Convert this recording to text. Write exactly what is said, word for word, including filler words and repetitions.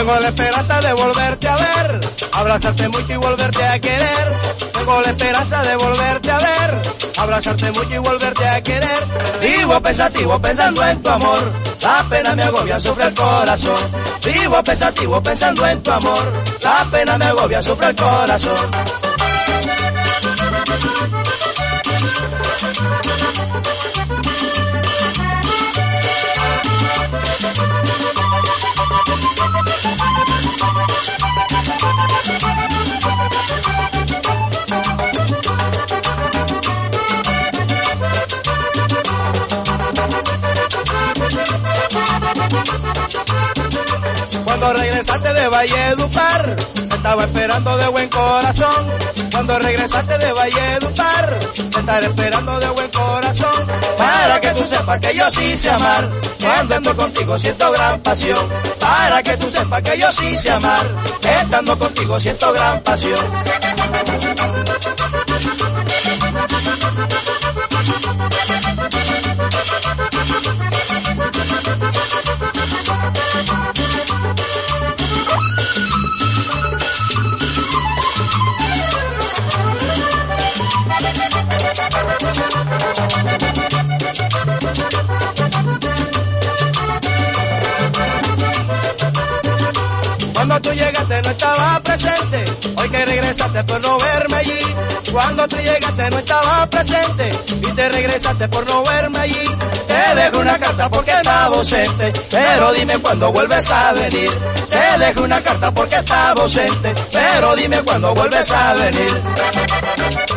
Tengo la esperanza de volverte a ver, abrazarte mucho y volverte a querer. Tengo la esperanza de volverte a ver, abrazarte mucho y volverte a querer. Vivo pensativo pensando en tu amor, la pena me agobia, sufre el corazón. Vivo pensativo pensando en tu amor, la pena me agobia, sufre el corazón. Cuando regresaste de Valledupar, te estaba esperando de buen corazón. Cuando regresaste de Valledupar, te estaré esperando de buen corazón. Para que tú sepas que yo sí sé amar, cuando ando contigo siento gran pasión. Para que tú sepas que yo sí sé amar, estando contigo siento gran pasión. Cuando tú llegaste no estaba presente, hoy que regresaste por no verme allí. Cuando tú llegaste no estaba presente, y te regresaste por no verme allí. Te dejo una carta porque estaba ausente, pero dime cuándo vuelves a venir. Te dejo una carta porque estaba ausente, pero dime cuándo vuelves a venir.